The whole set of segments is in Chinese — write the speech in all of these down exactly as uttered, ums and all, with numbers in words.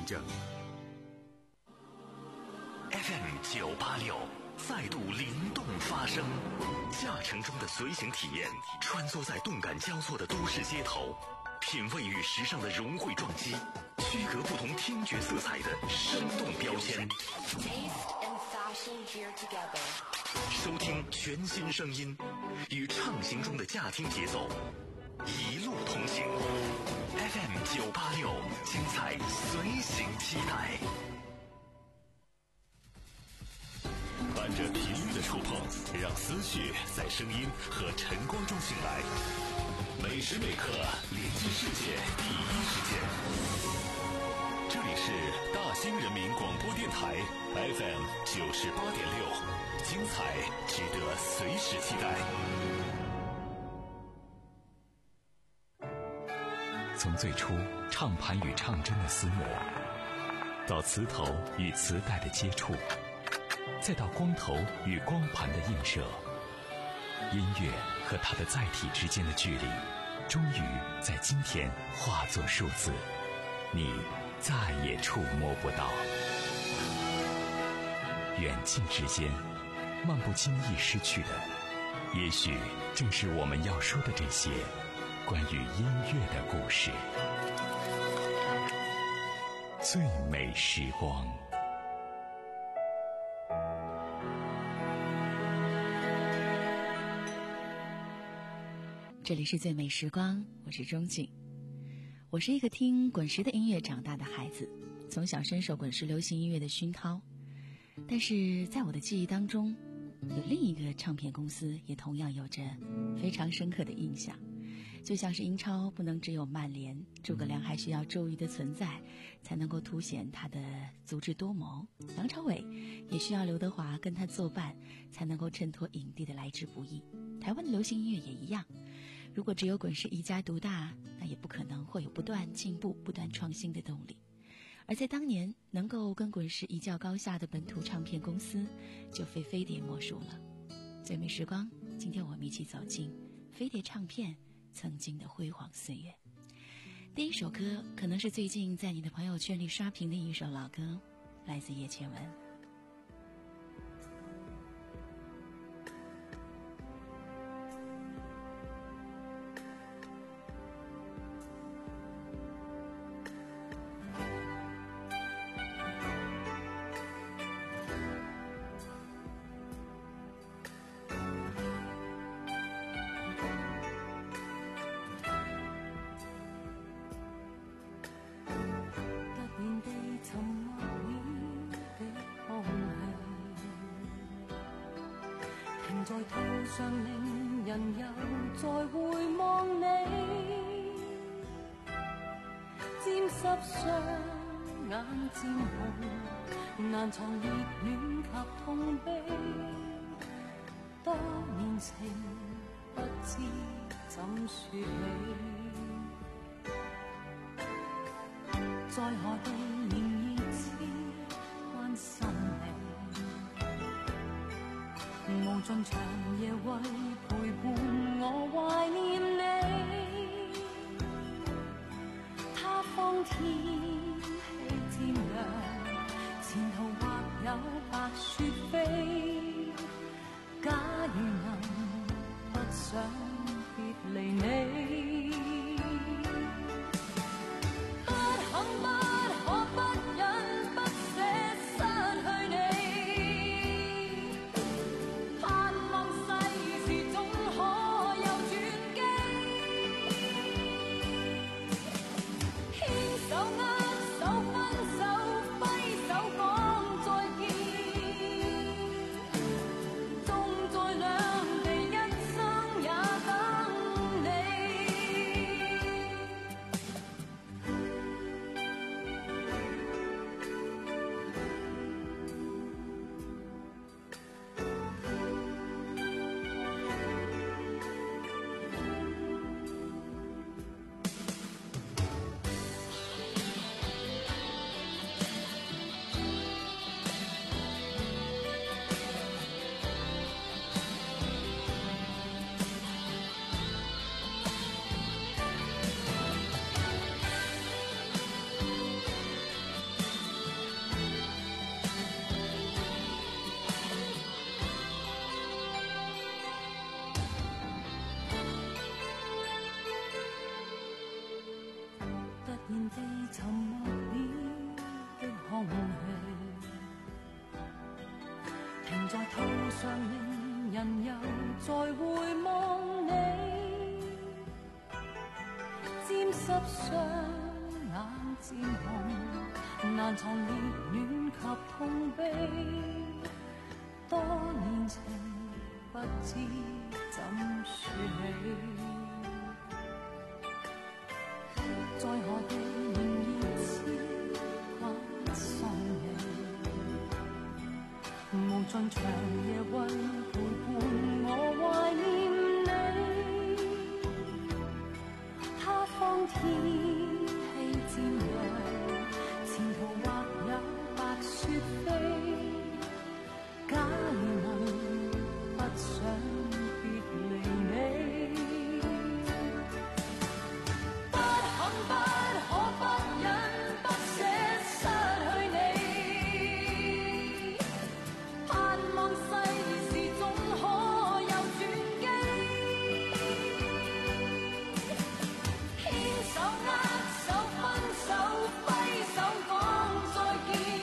着。 F M 九八六再度灵动发声，驾乘中的随行体验，穿梭在动感交错的都市街头，品味与时尚的融汇撞击，区隔不同听觉色彩的生动标签。收听全新声音，与畅行中的驾听节奏，一路同行。F M 九八六，精彩随行期待。伴着频率的触碰，让思绪在声音和晨光中醒来。每时每刻连接世界第一时间。这里是大兴人民广播电台 F M 九十八点六，精彩值得随时期待。 从最初唱盘与唱针的厮磨，到磁头与磁带的接触，再到光头与光盘的映射，音乐和它的载体之间的距离，终于在今天化作数字，你再也触摸不到。远近之间，漫不经意失去的，也许正是我们要说的这些关于音乐的故事。最美时光。 这里是最美时光，我是钟景。我是一个听滚石的音乐长大的孩子，从小深受滚石流行音乐的熏陶。但是在我的记忆当中，有另一个唱片公司也同样有着非常深刻的印象。就像是英超不能只有曼联，诸葛亮还需要周瑜的存在才能够凸显他的足智多谋，梁朝伟也需要刘德华跟他作伴才能够衬托影帝的来之不易。台湾的流行音乐也一样，如果只有滚石一家独大，那也不可能会有不断进步不断创新的动力。而在当年能够跟滚石一较高下的本土唱片公司，就非飞碟莫属了。最美时光，今天我们一起走进飞碟唱片曾经的辉煌岁月。第一首歌可能是最近在你的朋友圈里刷屏的一首老歌，来自叶倩文。 在途上令人又再回望你，沾湿雙眼漸紅，難藏熱戀及痛悲。多年情不知怎說起，在何地仍熱切關心你。無盡長夜為陪伴我懷念你，他方天氣漸涼，前途或有白雪飛，假如能不想別離你，不肯不可不忍不捨失去你。手握常令人又再回望你，沾湿雙眼漸紅，難藏熱戀及痛悲。多年情不知怎說起，在何地仍然痴掛喪氣，無盡長夜為陪伴我懷念你。他方天氣漸涼，前途或有白雪飛。假如能不想別離你，不肯不可不忍不捨失去你，盼望世事總可有轉機，牽手握手分手揮手講再見。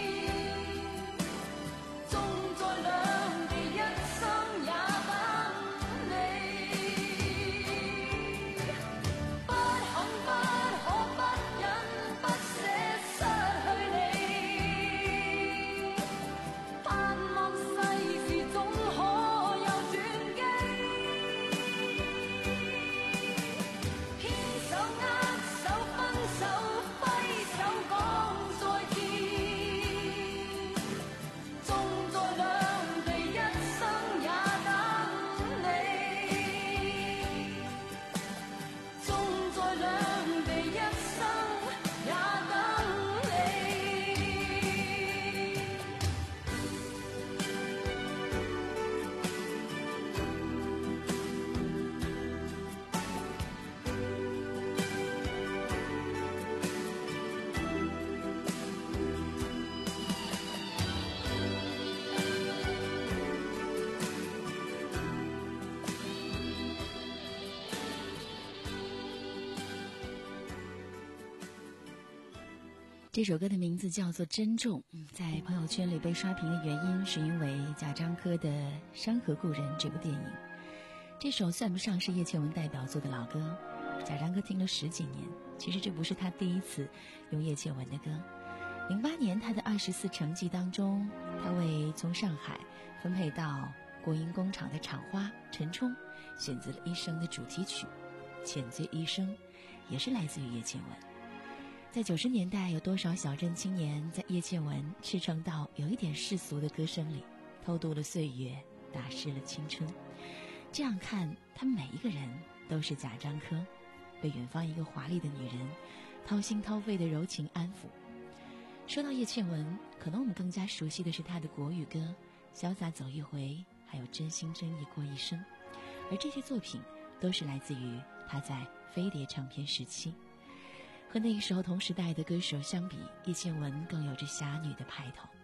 这首歌的名字叫做《珍重》，在朋友圈里被刷屏的原因是因为贾樟柯的《山河故人》这部电影。这首算不上是叶倩文代表作的老歌，贾樟柯听了十几年。其实这不是他第一次用叶倩文的歌。零八年他的二十四成绩当中，他为从上海分配到国营工厂的厂花陈冲选择了一生的主题曲《浅醉一生》，也是来自于叶倩文。在九十年代，有多少小镇青年在叶倩文赤诚到有一点世俗的歌声里偷渡了岁月，打湿了青春。这样看，他们每一个人都是贾樟柯被远方一个华丽的女人掏心掏肺的柔情安抚。说到叶倩文，可能我们更加熟悉的是她的国语歌《潇洒走一回》，还有《真心真意过一生》，而这些作品都是来自于她在飞碟唱片时期。和那个时候同时代的歌手相比，叶倩文更有着侠女的派头。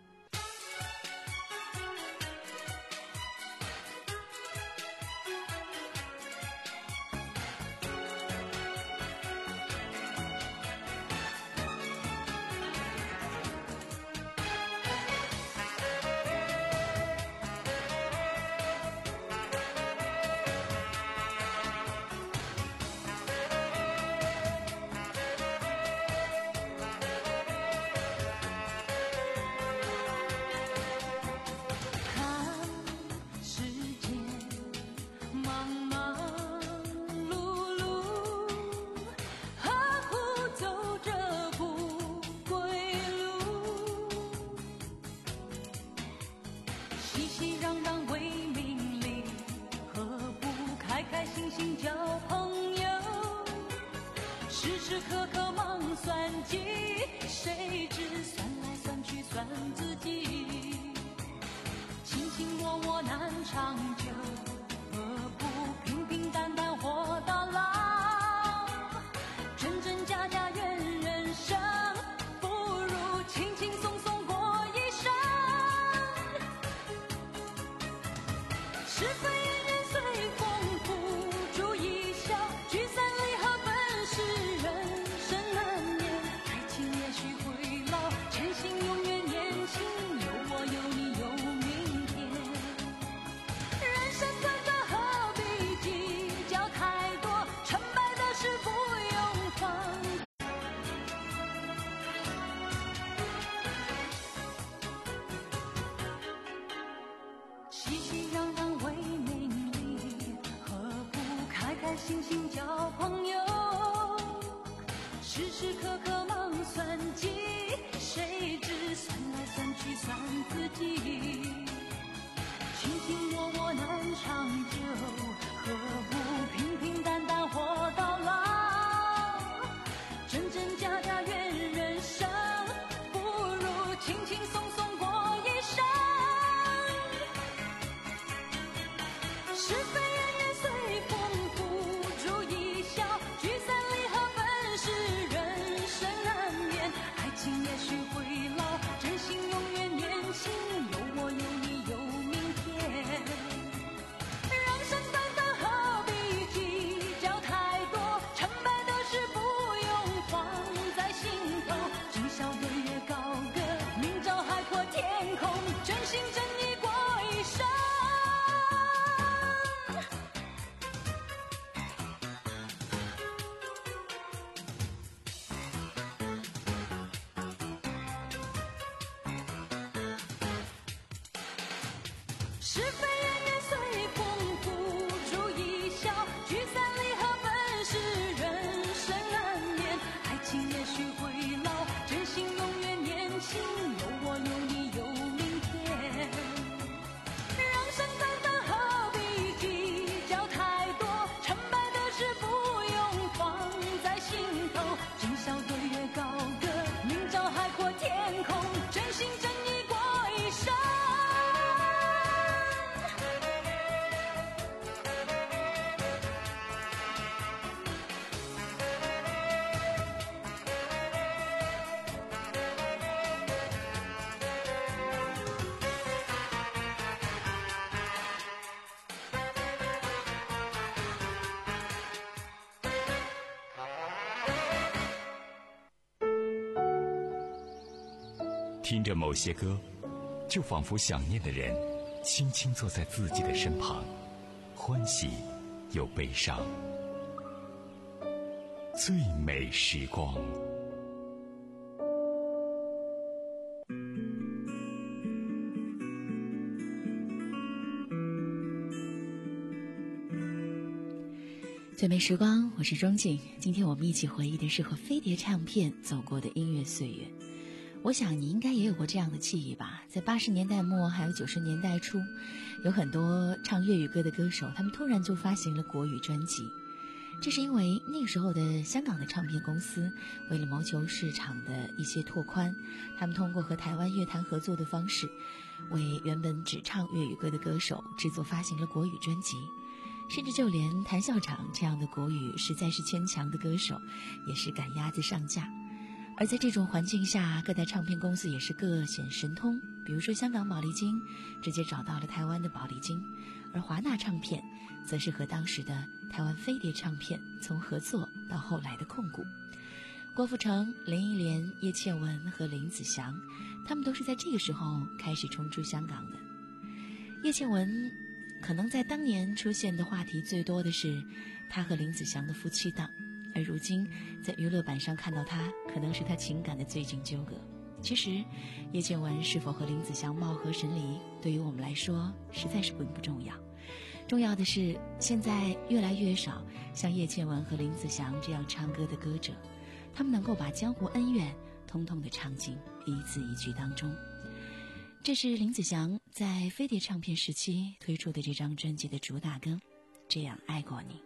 心心交朋友，时时刻刻忙算计，谁知算来算去算自己。卿卿我我难长久，何不平平淡淡活到老？真真假假怨人生，不如轻轻松松过一生。是非恩怨随风付诸一笑，聚散离合本是人生难免。爱情也许会老，真心永远年轻，有我有你有明天。人生短短何必计较太多，成败得失不用放在心头。今宵对月高歌，明朝海阔天空，真心真意过一生。是非恩怨随风付诸一笑，聚散离合本是人生难免。爱情也许会老，真心永远年轻，有我有你有明天。人生短短何必计较太多，成败得失不用放在心头。今宵对月高歌，明朝海阔天空，真心真意过一生。 听着某些歌，就仿佛想念的人轻轻坐在自己的身旁，欢喜又悲伤。最美时光。 最美时光，我是钟静。今天我们一起回忆的是和飞碟唱片走过的音乐岁月。我想你应该也有过这样的记忆吧，在八十年代末还有九十年代初，有很多唱粤语歌的歌手，他们突然就发行了国语专辑。这是因为那个时候的香港的唱片公司为了谋求市场的一些拓宽，他们通过和台湾乐坛合作的方式，为原本只唱粤语歌的歌手制作发行了国语专辑。甚至就连谭校长这样的国语实在是牵强的歌手也是赶鸭子上架。而在这种环境下，各大唱片公司也是各显神通，比如说香港宝丽金直接找到了台湾的宝丽金，而华纳唱片则是和当时的台湾飞碟唱片从合作到后来的控股。郭富城、林忆莲、叶倩文和林子祥，他们都是在这个时候开始冲出香港的。叶倩文可能在当年出现的话题最多的是他和林子祥的夫妻档，而如今在娱乐版上看到他，可能是他情感的最近纠葛。其实叶倩文是否和林子祥貌合神离，对于我们来说实在是并不重要，重要的是现在越来越少像叶倩文和林子祥这样唱歌的歌者，他们能够把江湖恩怨通通的唱进一字一句当中。这是林子祥在飞碟唱片时期推出的这张专辑的主打歌《这样爱过你》。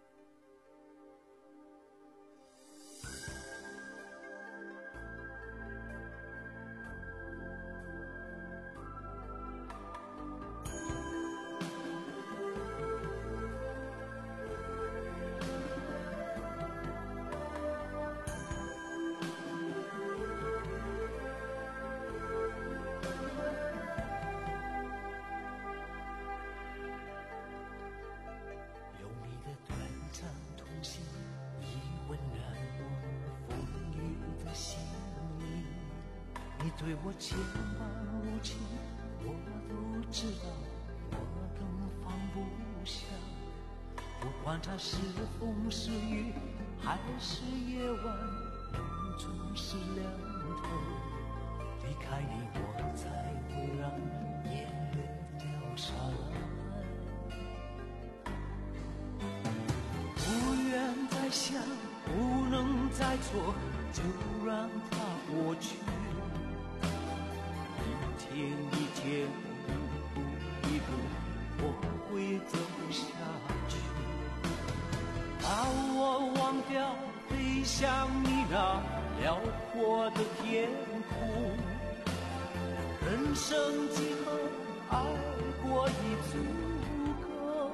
对我牵绊无情，我都知道，我更放不下。不管它是风是雨，还是夜晚，永总是两头。离开你，我才会让眼泪掉下来。不错，就让它过去。一天一天，一步一步，我会走下去。把我忘掉，飞向你那辽阔的天空。人生几何，爱过已足够。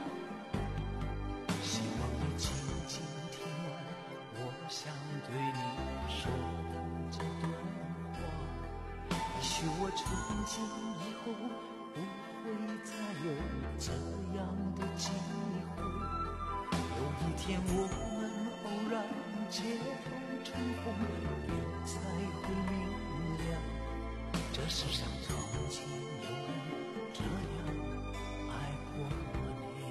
希望你静静听完我想对你说的这段话。也许我从今以后不会再有这样的机会。有一天我们偶然街头重逢，你才会明亮，这世上从前有人这样爱过你。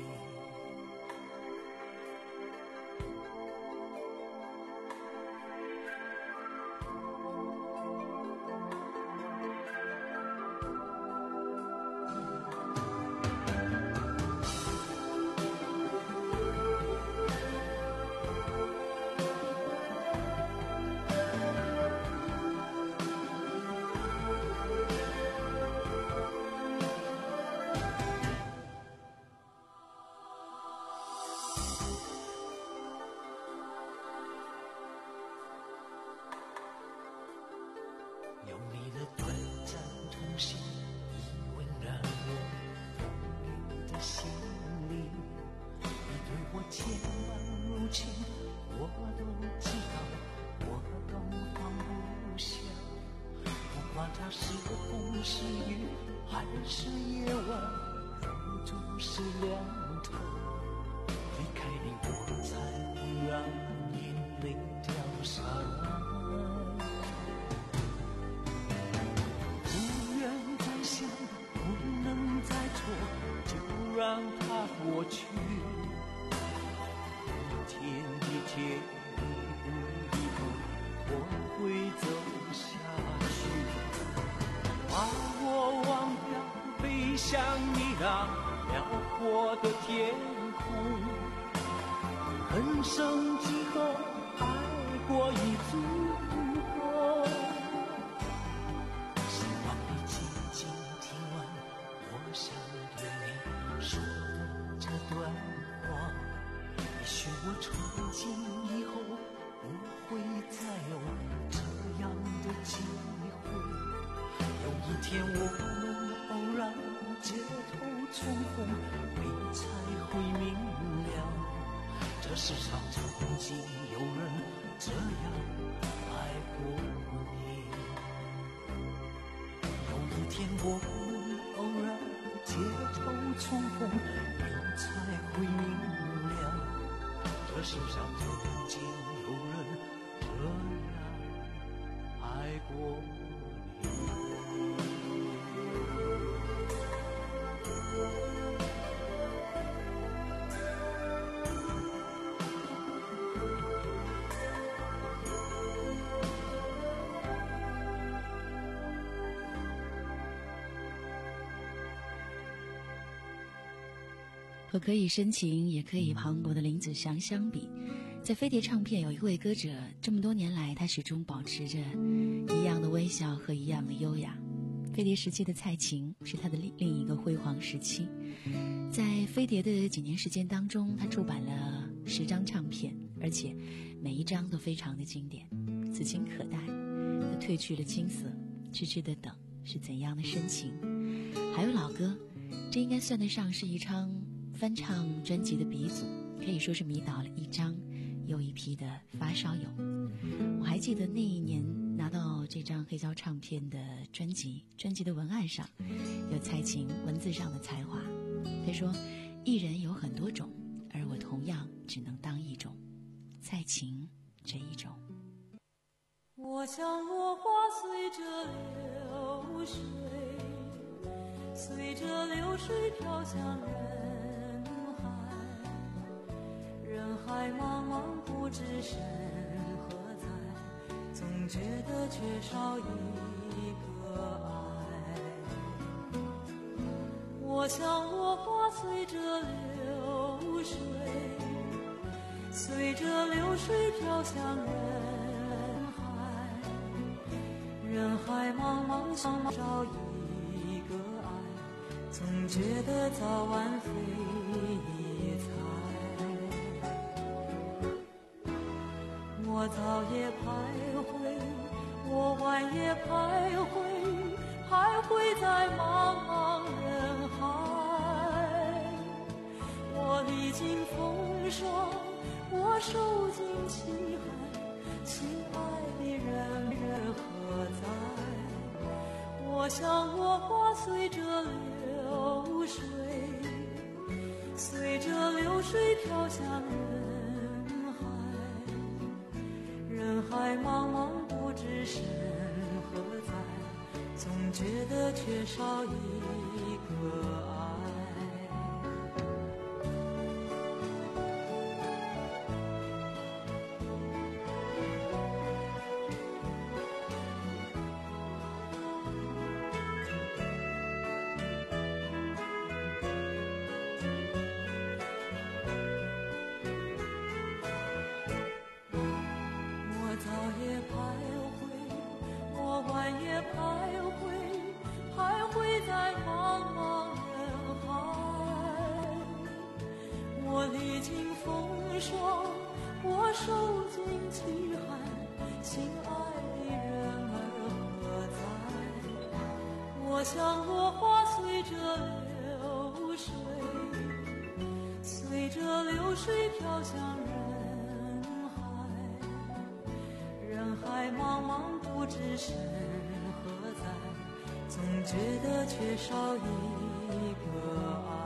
有你的短暂同行，已温暖我风雨的心灵。你对我千般柔情，我都知道，我都放不下。不管它是风是雨，还是夜晚，如总是凉透。离开你，我才会让眼泪掉下来。就让它过去，一天一天，一步一步，我会走下去。把我忘掉，飞向你那辽阔的天空。人生几何，爱过已足够。希望你静静听完我想对你说的这段话。也许我从今以后不会再有这样的机会。有一天我们偶然街头重逢，你才会明了，这世上曾经有人这样爱过你。有一天我们偶然街头重逢，你才会明了，这世上曾经有人这样爱过你。 和可以深情也可以磅礴的林子祥相比，在飞碟唱片有一位歌者，这么多年来他始终保持着一样的微笑和一样的优雅。飞碟时期的蔡琴是他的另一个辉煌时期。在飞碟的几年时间当中，他出版了十张唱片，而且每一张都非常的经典。此情可待，他褪去了青涩，痴痴的等是怎样的深情。还有老歌，这应该算得上是一张翻唱专辑的鼻祖，可以说是迷倒了一张又一批的发烧友。我还记得那一年拿到这张黑胶唱片的专辑，专辑的文案上有蔡琴文字上的才华。他说，艺人有很多种，而我同样只能当一种，蔡琴这一种。 我像落花随着流水，随着流水飘向人海，人海茫茫不知身何在，总觉得缺少一个爱。我像落花随着流水，随着流水飘向人人海茫茫，想找一个爱，总觉得早晚非一猜。我早也徘徊，我晚也徘徊，徘徊在茫茫人海。我历经风霜，我受尽凄寒，心爱的人人何在？我像落花随着流水，随着流水飘向人海。人海茫茫，不知身何在，总觉得缺少一个爱。历经风霜，我受尽凄寒，心爱的人儿何在？我像落花随着流水，随着流水飘向人海。人海茫茫，不知身何在，总觉得缺少一个爱。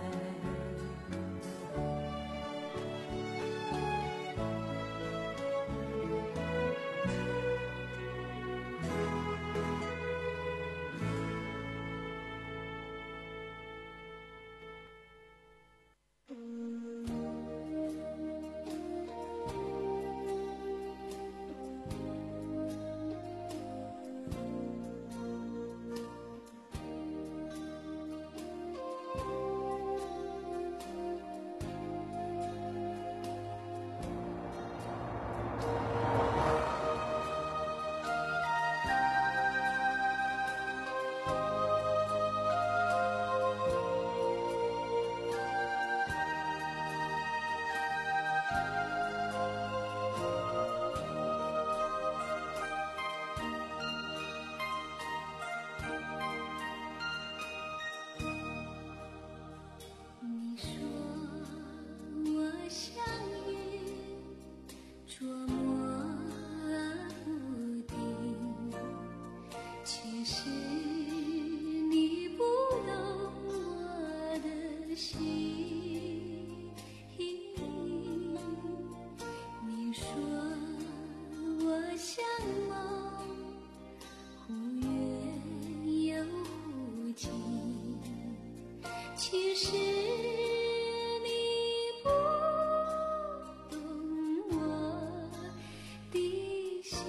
其实你不懂我的心，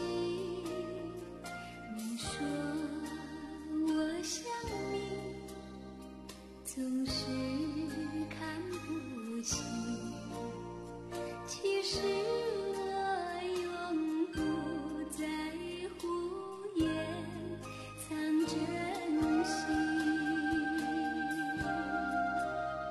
你说我想你，总是看不清。其实我永不在乎，也藏真心。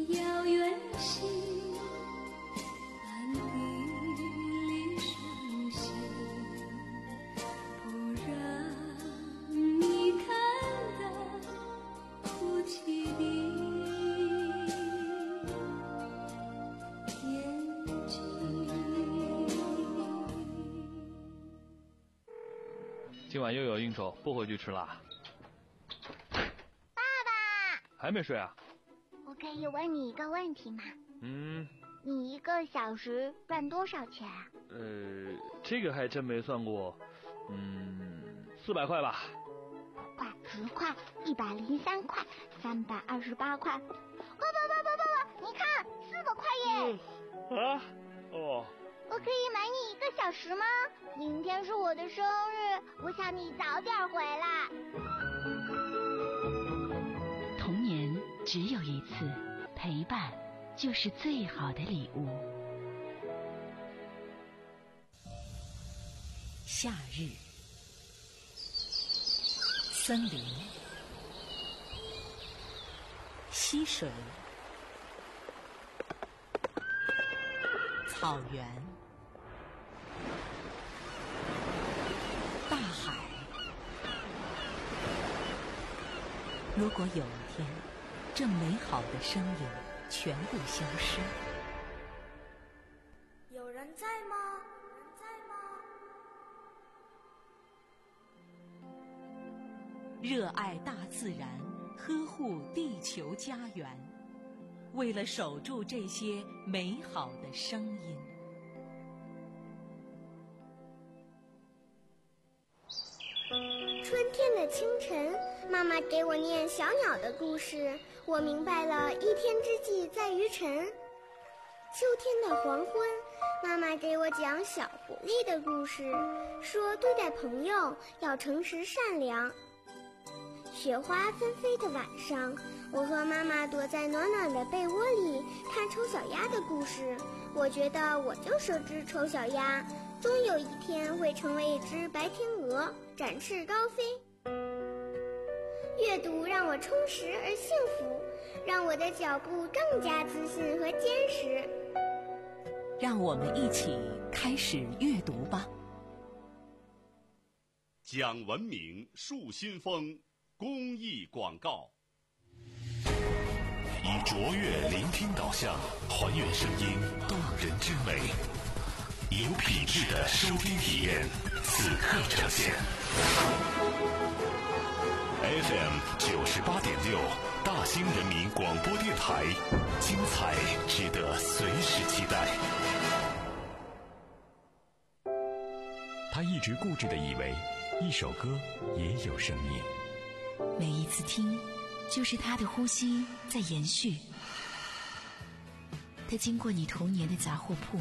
遥远行，暗地里伤心，不让你看到哭泣的眼睛。 今晚又有应酬，不回去吃啦。 爸爸， 还没睡啊？ 我可以问你一个问题吗？ 嗯， 你一个小时赚多少钱啊？ 呃，这个还真没算过。嗯，四百块吧。 五块、十块、一百零三块、三百二十八块。爸爸爸爸爸爸，你看，四个块耶！ 啊？哦。 我可以买你一个小时吗？明天是我的生日，我想你早点回来。 童年只有一次，陪伴就是最好的礼物。夏日，森林，溪水，草原，大海。如果有一天，这美好的声音全部消失， 有人在吗？有人在吗？ 热爱大自然，呵护地球家园，为了守住这些美好的声音。 春天的清晨，妈妈给我念小鸟的故事，我明白了一天之计在于晨。秋天的黄昏，妈妈给我讲小狐狸的故事，说对待朋友要诚实善良。雪花纷飞的晚上，我和妈妈躲在暖暖的被窝里看丑小鸭的故事，我觉得我就是只丑小鸭，终有一天会成为一只白天鹅，展翅高飞。阅读让我充实而幸福，让我的脚步更加自信和坚实。 让我们一起开始阅读吧。 讲文明树新风公益广告，以卓越聆听导向，还原声音动人之美，有品质的收听体验，此刻呈现。F M 九十八点六，大兴人民广播电台，精彩值得随时期待。 他一直固执地以为，一首歌也有生命。 每一次听，就是他的呼吸在延续。他经过你童年的杂货铺，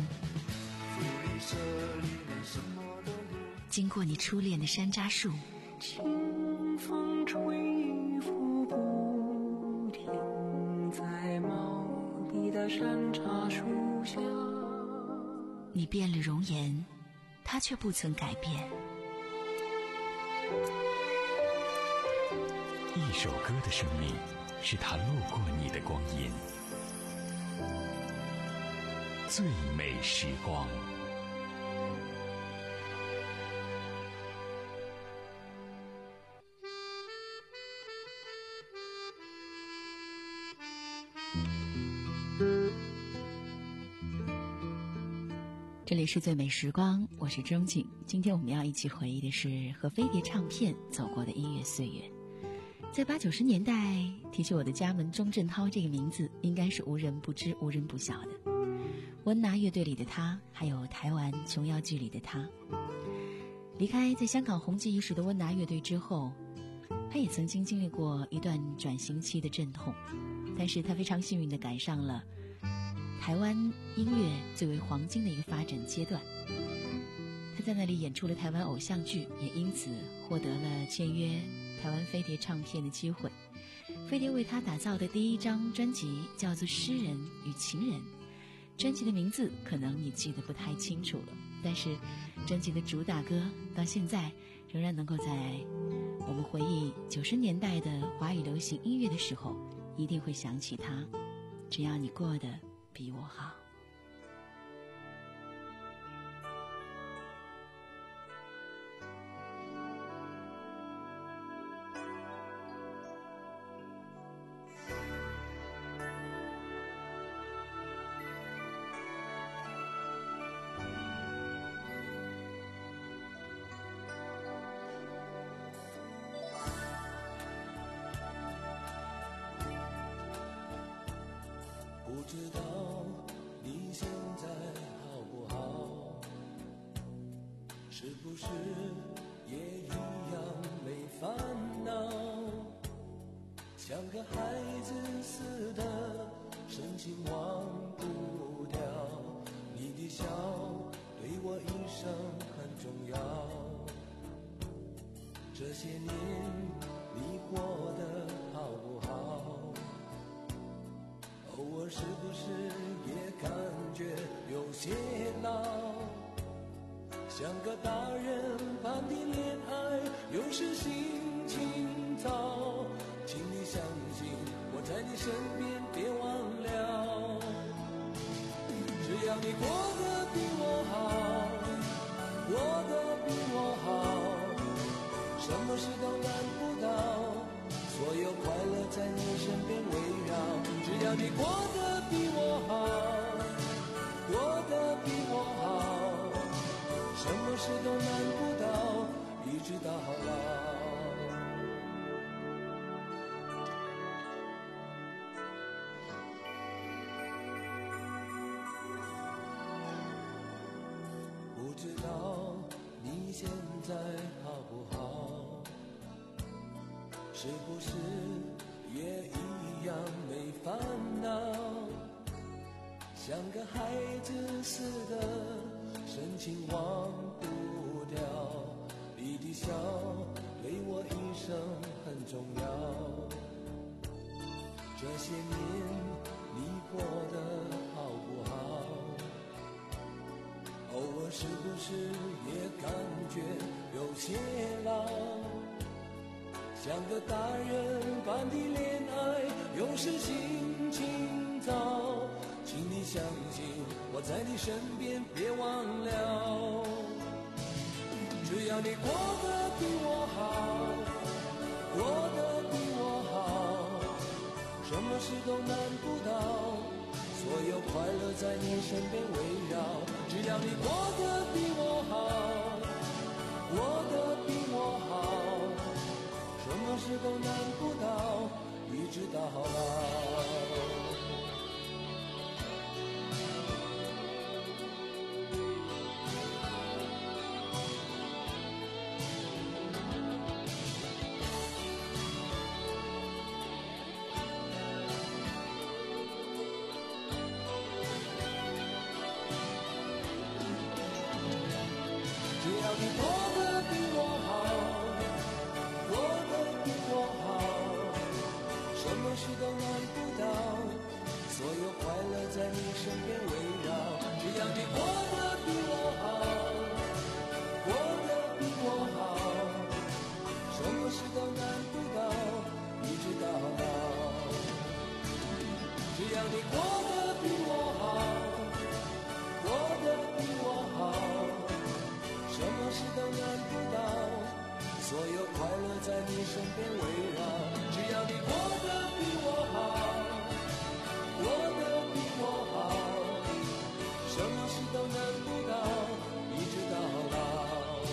经过你初恋的山楂树， 清风吹拂不停，在茂密的山茶树下。 你变了容颜，他却不曾改变。 一首歌的生命，是他路过你的光阴。最美时光。 这里是最美时光，我是钟景。今天我们要一起回忆的是和飞碟唱片走过的音乐岁月。在八九十年代，提起我的家门钟镇涛这个名字，应该是无人不知无人不晓的。温拿乐队里的他，还有台湾琼瑶剧里的他。离开在香港红极一时的温拿乐队之后，他也曾经经历过一段转型期的阵痛，但是他非常幸运地赶上了台湾音乐最为黄金的一个发展阶段。他在那里演出了台湾偶像剧，也因此获得了签约台湾飞碟唱片的机会。飞碟为他打造的第一张专辑叫做《诗人与情人》，专辑的名字可能你记得不太清楚了，但是专辑的主打歌到现在仍然能够在我们回忆九十年代的华语流行音乐的时候，一定会想起它。 只要你过得比我好。 不知道你现在好不好，是不是也一样没烦恼，像个孩子似的深情忘不掉，你的笑对我一生很重要，这些年你过得好不好，偶尔是不是也感觉有些老，像个大人般的恋爱有时心情糟，请你相信我在你身边，别忘了，只要你过得比我好，过得比我好，什么事都难不倒，所有快乐在你身边围绕，只要你过得比我好，过得比我好，什么事都难不倒，一直到老。不知道你现在好不好，是不是也一样没烦恼，像个孩子似的深情忘不掉，你的笑对我一生很重要，这些年你过得好不好，偶尔是不是也感觉有些老，像个大人般的恋爱有时心情糟，请你相信我在你身边，别忘了，只要你过得比我好，过得比我好，什么事都难不倒，所有快乐在你身边围绕，只要你过得比我好，过得比我好，什么事都难不倒，一直到老。只要你过得比我好，过得比我好，什么事都难不倒，所有快乐在你身边围绕，只要你过得比我好，过得比我好，什么事都难不倒，一直到老，只要你过得比我好，过得比我好，什么事都难不倒，所有快乐在你身边围绕，只要你过得比我好，过得比我好，什么事都难不倒，一直到老。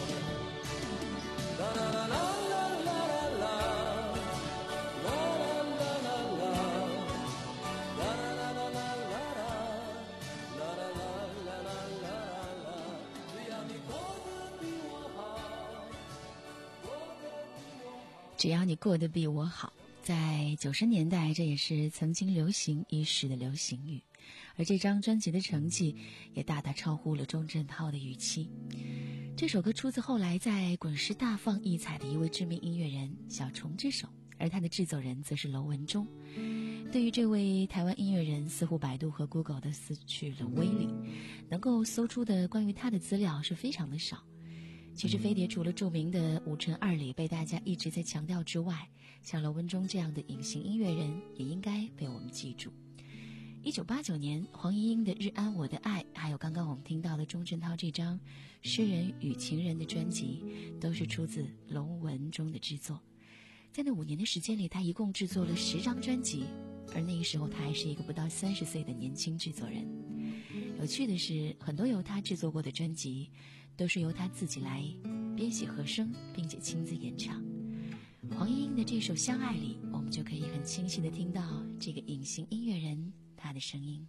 啦啦啦啦啦啦啦，啦啦啦啦啦，啦啦啦啦啦啦，啦啦啦啦啦啦，只要你过得比我好，过得比我好。 只要你过得比我好，在九十年代，这也是曾经流行一时的流行语，而这张专辑的成绩也大大超乎了钟镇涛的预期。这首歌出自后来在滚石大放异彩的一位知名音乐人小虫之手，而他的制作人则是娄文忠。对于这位台湾音乐人，似乎百度和 Google 都失去了威力，能够搜出的关于他的资料是非常的少。其实飞碟除了著名的五陈二理被大家一直在强调之外，像娄文忠这样的隐形音乐人也应该被我们记住。 一九八九年，黄莺莺的《日安我的爱》，还有刚刚我们听到的钟镇涛这张《诗人与情人》的专辑，都是出自龙文中的制作。在那五年的时间里，他一共制作了十张专辑，而那个时候他还是一个不到三十岁的年轻制作人。有趣的是，很多由他制作过的专辑，都是由他自己来编写和声，并且亲自演唱。黄莺莺的这首《相爱》里，我们就可以很清晰地听到这个隐形音乐人他的声音。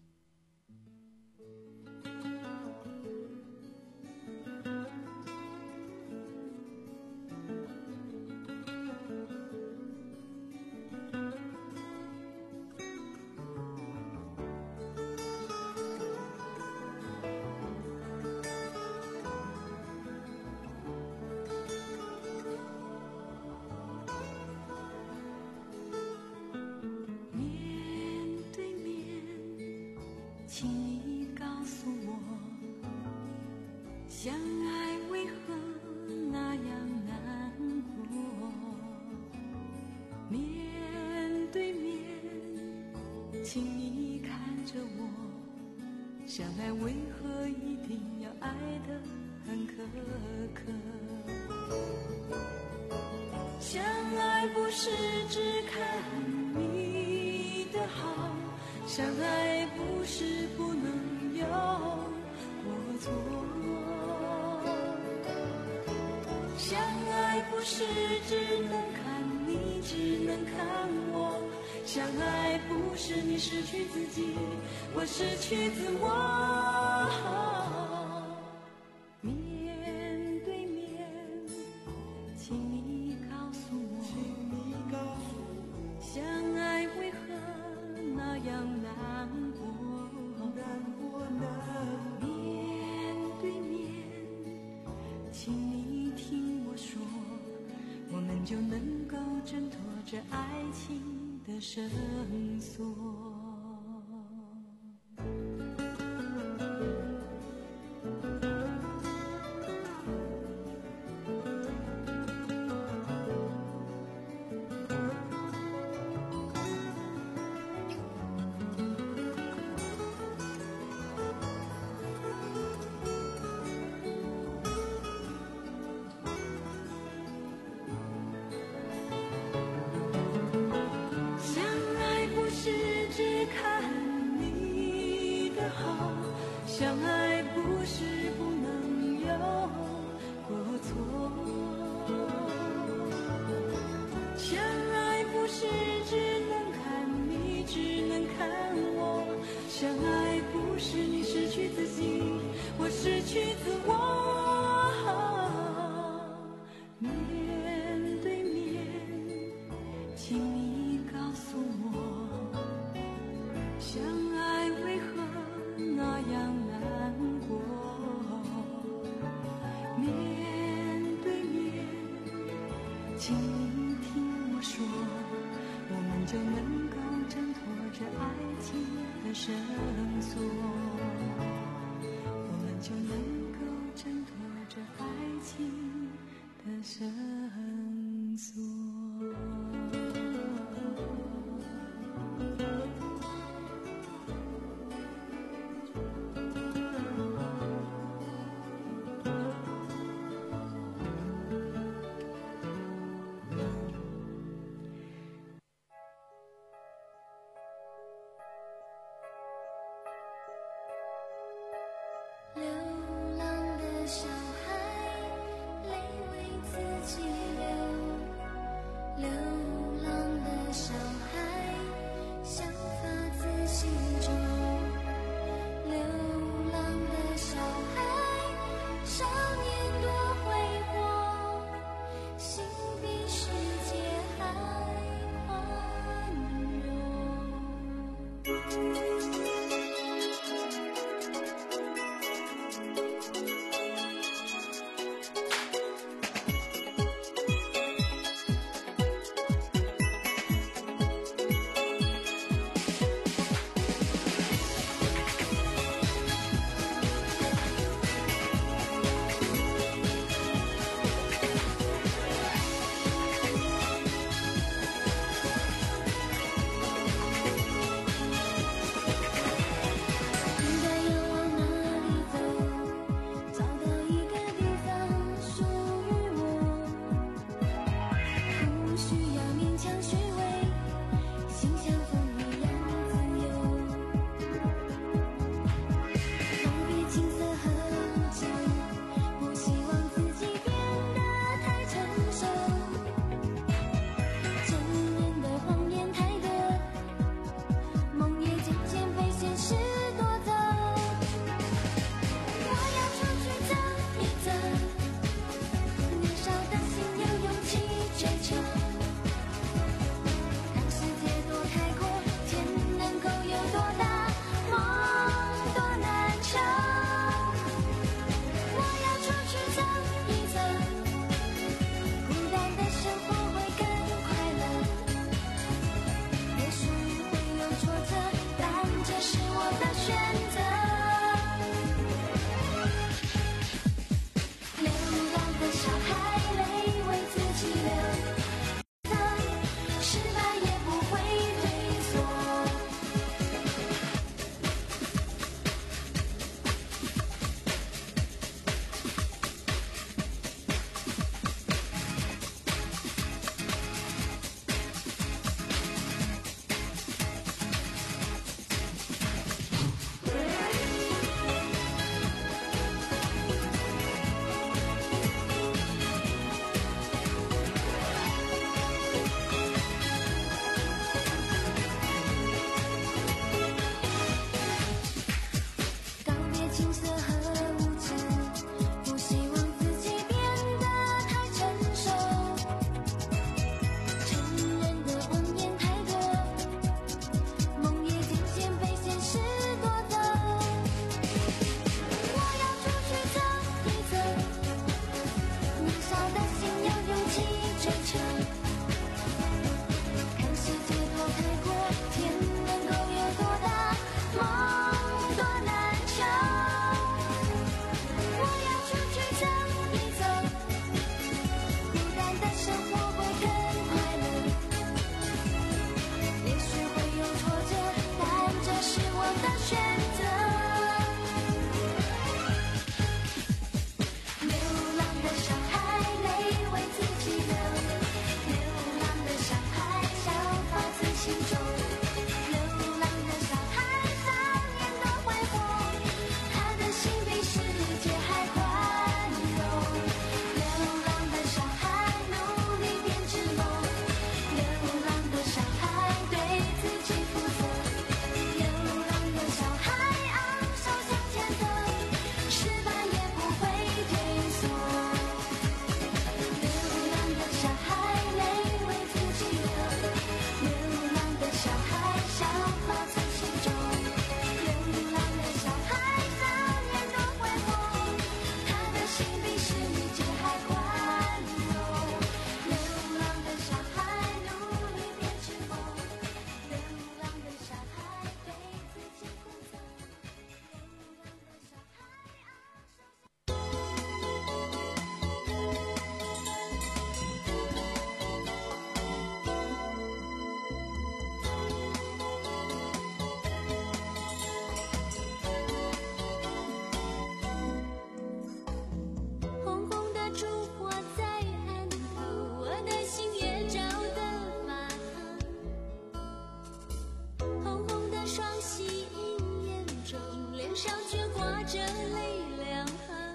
相爱为何那样难过？面对面，请你看着我。相爱为何一定要爱得很苛刻？相爱不是只看你的好，相爱不是不能有过错。相爱不是只能看你，只能看我。相爱不是你失去自己，我失去自我。面对面，请你告诉我，相爱为何那样难过？面对面，请你听我说，我们就能够挣脱这爱情的绳索。相爱不是不能有过错，相爱不是只能看你，只能看我。相爱不是你失去自己，我失去自我。面对面，请你告诉我，相爱为何那样难过？面对面，请你听我说，我们就能够挣脱这爱情的绳索，我们就能够挣脱这爱情的绳索。 上却挂着泪两行。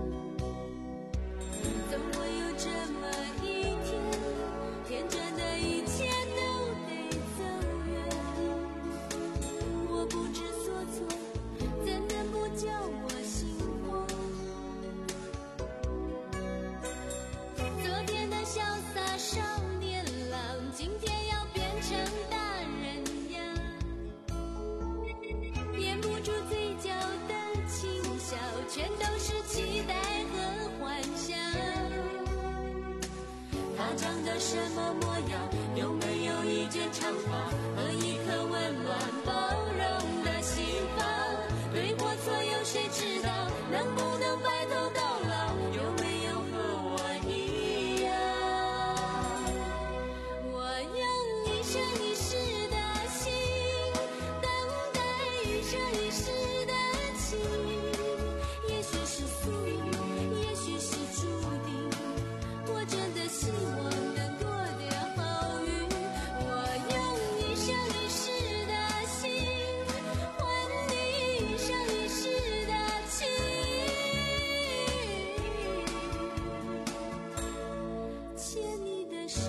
总会有这么一天，天真的一切都得走远。我不知所措，怎能不叫我心慌？昨天的潇洒少年郎，今天要变成大人样。掩不住嘴角的轻笑，全都是期待和幻想。他长得什么模样？有没有一卷长发和一颗温暖包容的心房？对或错有谁知道？能不能白头到老？有没有和我一样？我用一生一世的心等待一生一世的情，也许是宿命，也许是注定，我真的希望能多点好运。我用一生一世的心换你一生一世的情，牵你的手。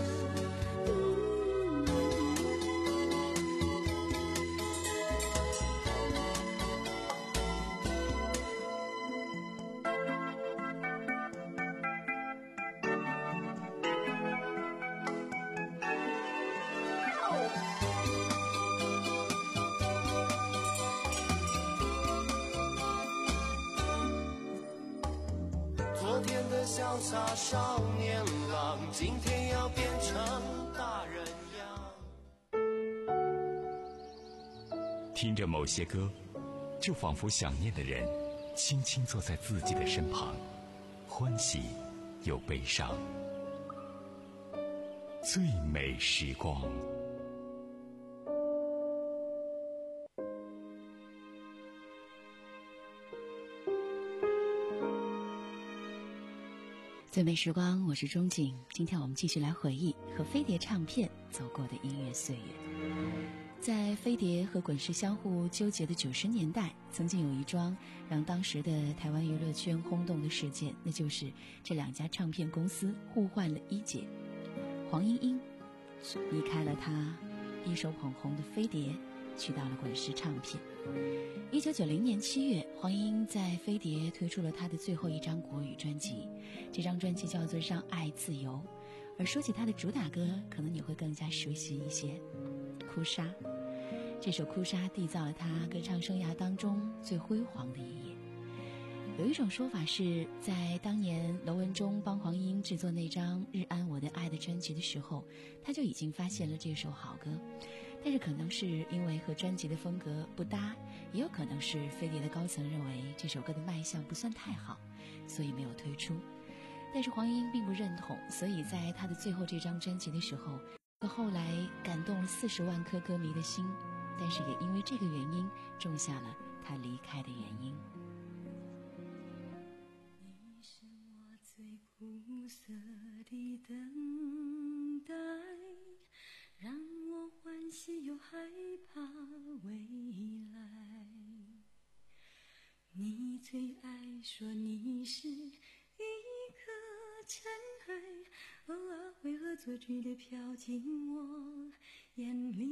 昨天的潇洒少年郎，今天要变成大人样。 听着某些歌，就仿佛想念的人轻轻坐在自己的身旁，欢喜又悲伤。最美时光。 最美时光，我是钟景。今天我们继续来回忆和飞碟唱片走过的音乐岁月。在飞碟和滚石相互纠结的九十年代，曾经有一桩让当时的台湾娱乐圈轰动的事件，那就是这两家唱片公司互换了一姐。黄莺莺离开了她一手捧红的飞碟，去到了滚石唱片。一九九零年七月，黄莺莺在飞碟推出了她的最后一张国语专辑，这张专辑叫做《让爱自由》。而说起她的主打歌，可能你会更加熟悉一些，《哭砂》。这首《哭砂》缔造了她歌唱生涯当中最辉煌的一页。有一种说法是，在当年娄文忠帮黄莺莺制作那张《日安我的爱》的专辑的时候，他就已经发现了这首好歌，但是可能是因为和专辑的风格不搭，也有可能是飞碟的高层认为这首歌的卖相不算太好，所以没有推出。但是黄莺莺并不认同，所以在她的最后这张专辑的时候，后来感动了四十万颗歌迷的心，但是也因为这个原因种下了她离开的原因。 你是我最苦涩的等待，让我欢喜又害怕未来。你最爱说你是一颗尘埃，偶尔会恶作剧地飘进我眼里，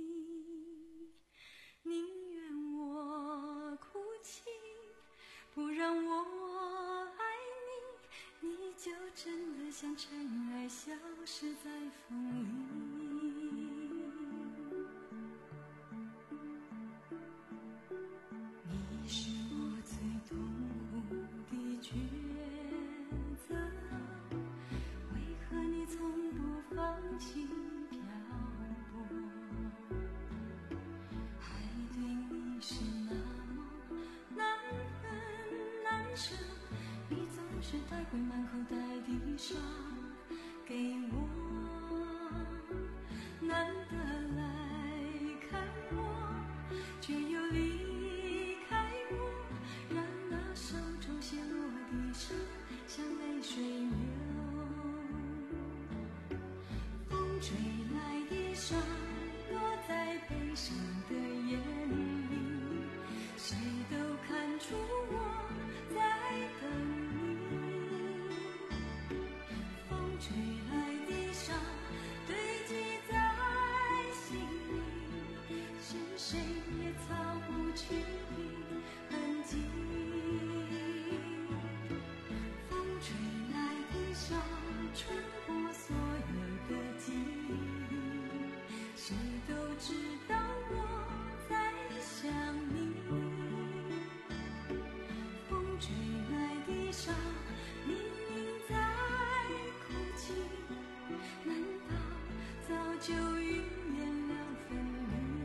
宁愿我哭泣，不让我爱你，你就真的像尘埃消失在风里。你是我最痛苦的抉择，为何你从不放弃漂泊？爱对你是那么难分难舍，你总是带回满口袋的伤给我，难得来看我，却又离开我，让那手中泻落的伤像泪水流。风吹来的沙落在悲伤的眼里，谁都看去的痕迹。风吹来的沙，穿过所有的记忆，谁都知道我在想你。风吹来的沙，明明在哭泣，难道早就预言了分离？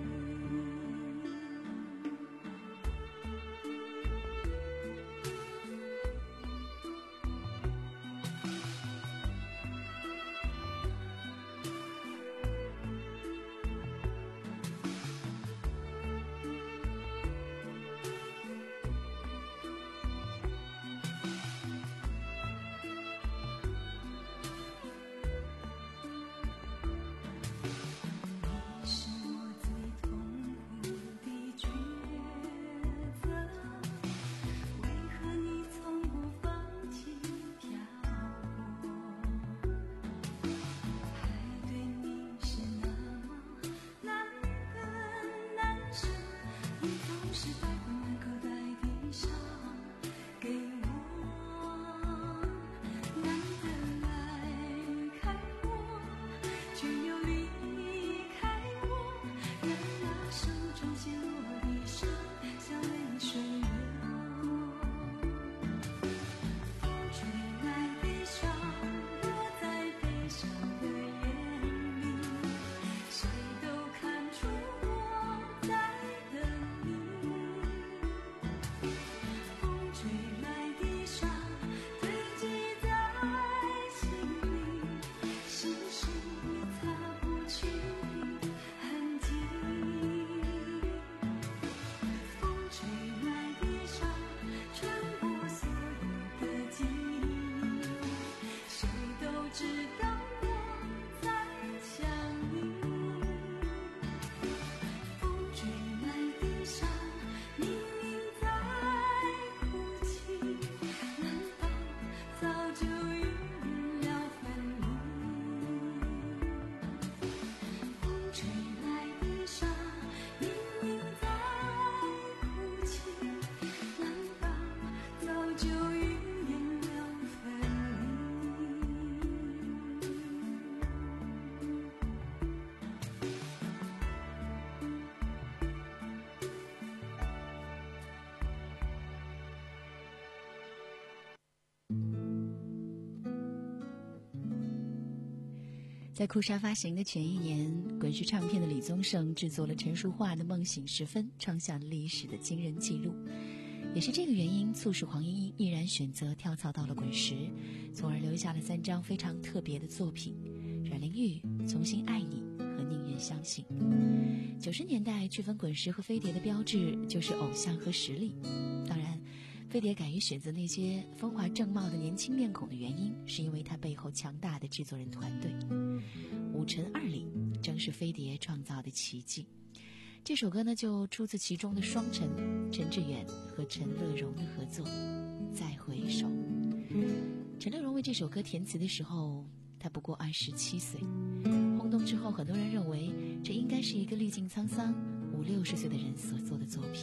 在酷沙发行的前一年，滚石唱片的李宗盛制作了陈淑桦的《梦醒时分》，创下了历史的惊人纪录。也是这个原因，促使黄莺莺毅然选择跳槽到了滚石，从而留下了三张非常特别的作品：《阮玲玉》、《重新爱你》和《宁愿相信》。九十年代区分滚石和飞碟的标志就是偶像和实力。当然，飞碟敢于选择那些风华正茂的年轻面孔的原因，是因为它背后强大的制作人团队。五陈二李正是飞碟创造的奇迹。这首歌呢，就出自其中的双陈，陈志远和陈乐融的合作《再回首》。陈乐融为这首歌填词的时候，他不过二十七岁。轰动之后，很多人认为这应该是一个历尽沧桑五六十岁的人所做的作品。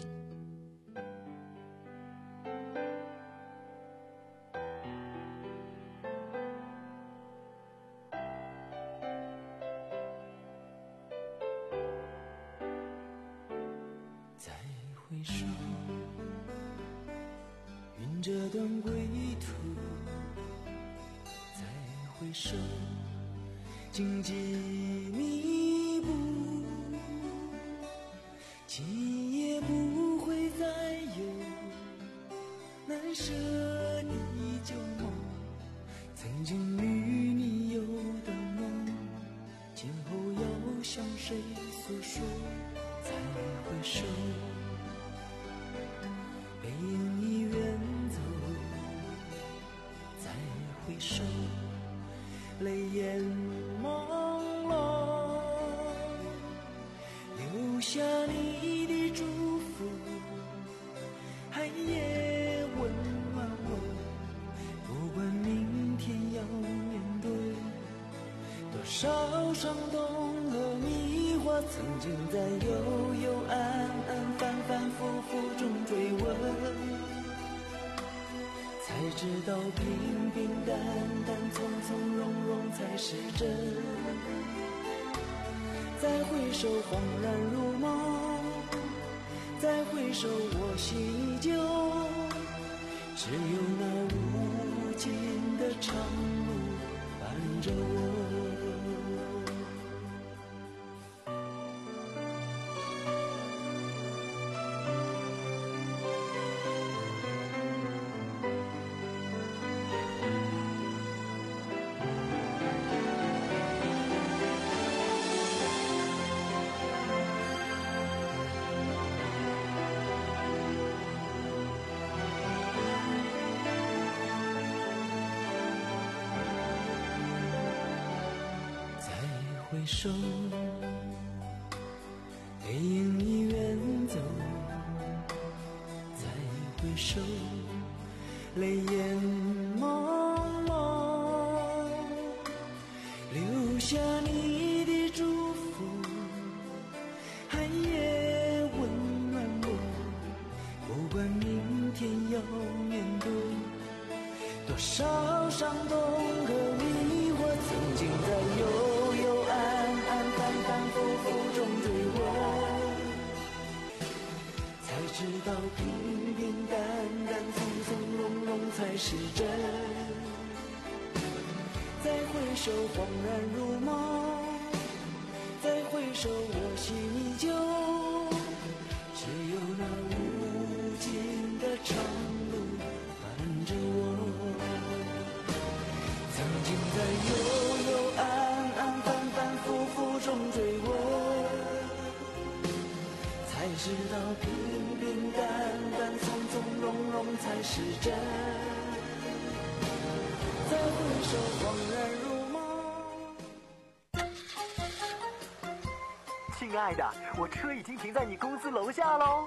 再回首，云这段归途，再回首，荆棘密布，今夜不会再有难舍的旧梦，曾经与你有的梦，今后要向谁诉说？再回首，背影已远走，再回首，泪眼朦胧，留下你的祝福，寒夜温暖我，不管明天要面对多少伤痛和迷惑，曾经在幽幽暗暗反反复知道平平淡淡从从容容才是真。再回首恍然如梦，再回首我心依旧，只有那无尽的长路伴着我。回首，背影已远走，再回首，泪眼朦胧，留下你的祝福，寒夜温暖我。不管明天要面对多少伤痛和迷惑，曾经在有知道平平淡淡从从容容才是真。再回首恍然如梦，再回首我心依旧，只有那无尽的长路伴着我。曾经在幽幽暗暗反反复复中追问，才知道平平淡淡从从容容才是真。再回首恍然如梦。 亲爱的，我车已经停在你公司楼下喽。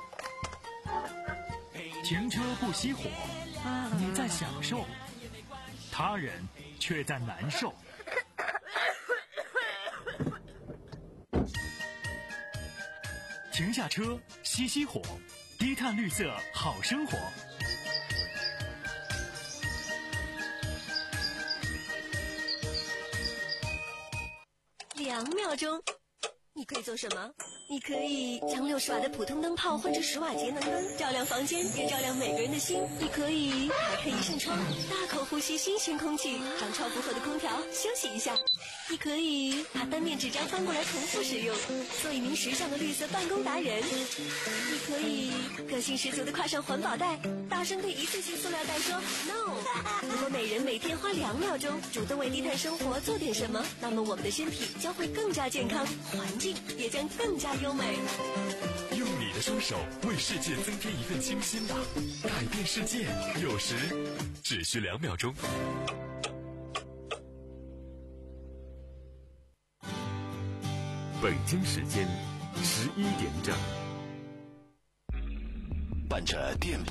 停车不熄火，你在享受，他人却在难受。停下车，熄熄火，低碳绿色好生活。 两秒钟，你可以做什么？你可以将六十瓦的普通灯泡换成十瓦节能灯，照亮房间，也照亮每个人的心。你可以打开一扇窗，大口呼吸新鲜空气，让超负荷的空调休息一下。你可以把单面纸张翻过来重复使用，做一名时尚的绿色办公达人。你可以个性十足的挎上环保袋，大声对一次性塑料袋说 no。 如果每人每天花两秒钟主动为低碳生活做点什么，那么我们的身体将会更加健康，环境也将更加优美。 用你的双手为世界增添一份清新吧，改变世界有时只需两秒钟。北京时间十一点整， 伴着电